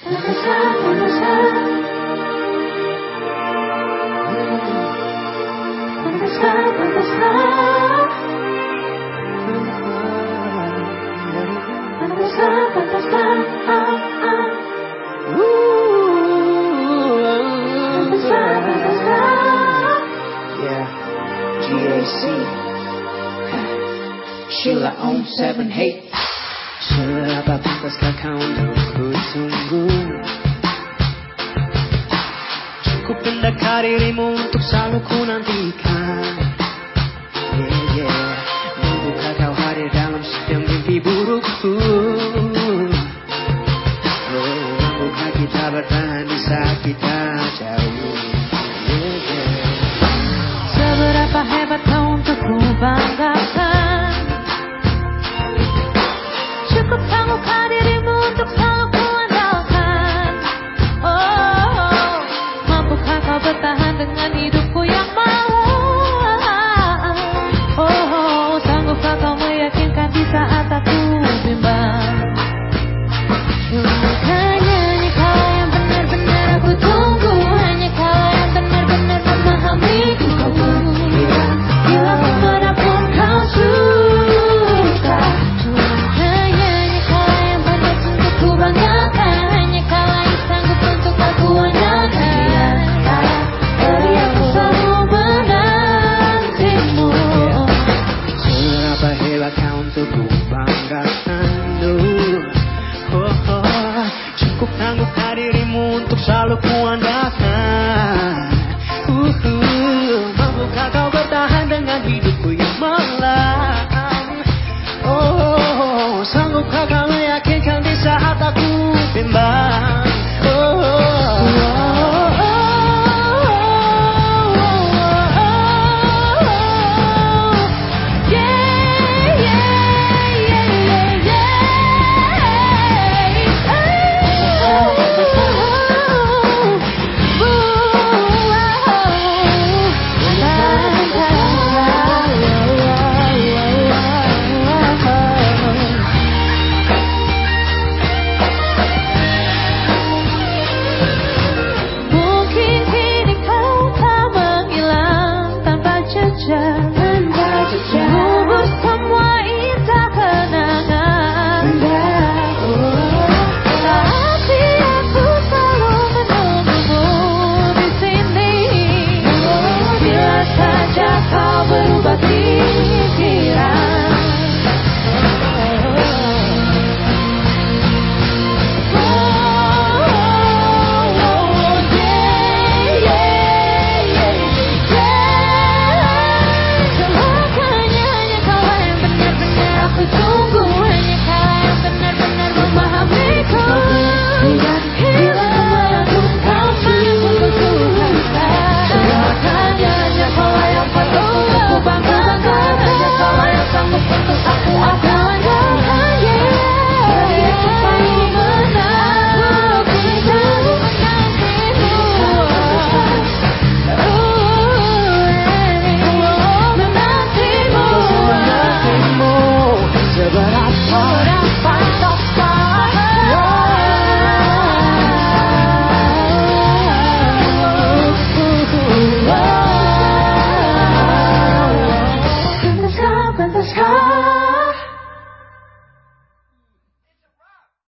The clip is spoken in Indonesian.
Sheila on 7 hate. Seberapa pantaskah kau untuk ku tunggu? Cukup mendekati dirimu untuk selalu ku nantikan. Mampukah kau hadir dalam setiap mimpi burukku? Mampukah kita bertahan di saat kita jauh? Seberapa hebat kau untuk ku banggakan? Cukup sanggupkah dirimu untuk selalu ku andalkan? Oh, mampukah kau bertahan dengan hidupku yang malang? Oh, sanggupkah kau meyakinkan di saat aku bimbang? Hanya kau yang benar-benar aku tunggu, hanya kau yang benar-benar memahamiku. Kau mengira bila kemanapun kau suka. Hanya kau yang pantas untuk ku banggakan, hanya kau yang sanggup untuk aku andalkan. Beri aku selalu menantimu. Seberapa hebat kau untuk ku banggakan? Cukup tanggupkah dirimu untuk selalu ku andalkan? Mampukah kau bertahan dengan hidupku yang malang? Oh, sanggupkah kau